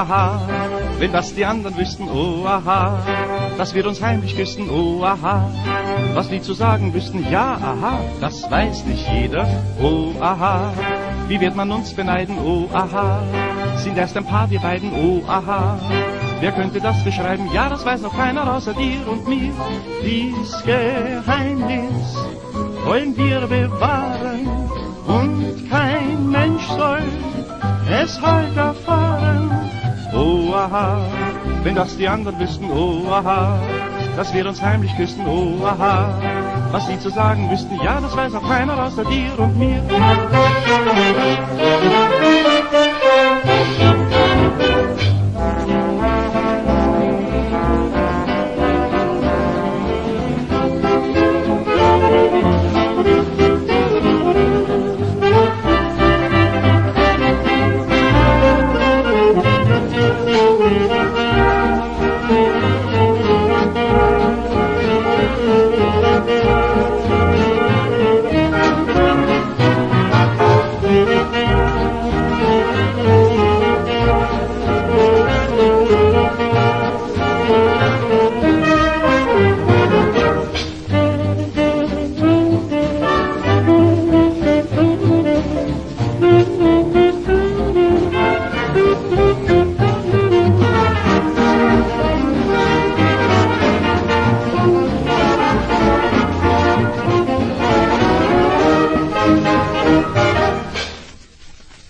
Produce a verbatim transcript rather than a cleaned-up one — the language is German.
aha, wenn das die anderen wüssten, oh aha, dass wir uns heimlich küssen, oh aha, was die zu sagen wüssten, ja aha, das weiß nicht jeder, oh aha, wie wird man uns beneiden, oh aha, sind erst ein paar wir beiden, oh aha, wer könnte das beschreiben, ja das weiß noch keiner außer dir und mir, dies Geheimnis wollen wir bewahren und kein Mensch soll es heute erfahren. Oh aha, wenn das die anderen wüssten, oh aha, dass wir uns heimlich küssen, oh aha, was sie zu sagen wüssten, ja das weiß auch keiner außer dir und mir.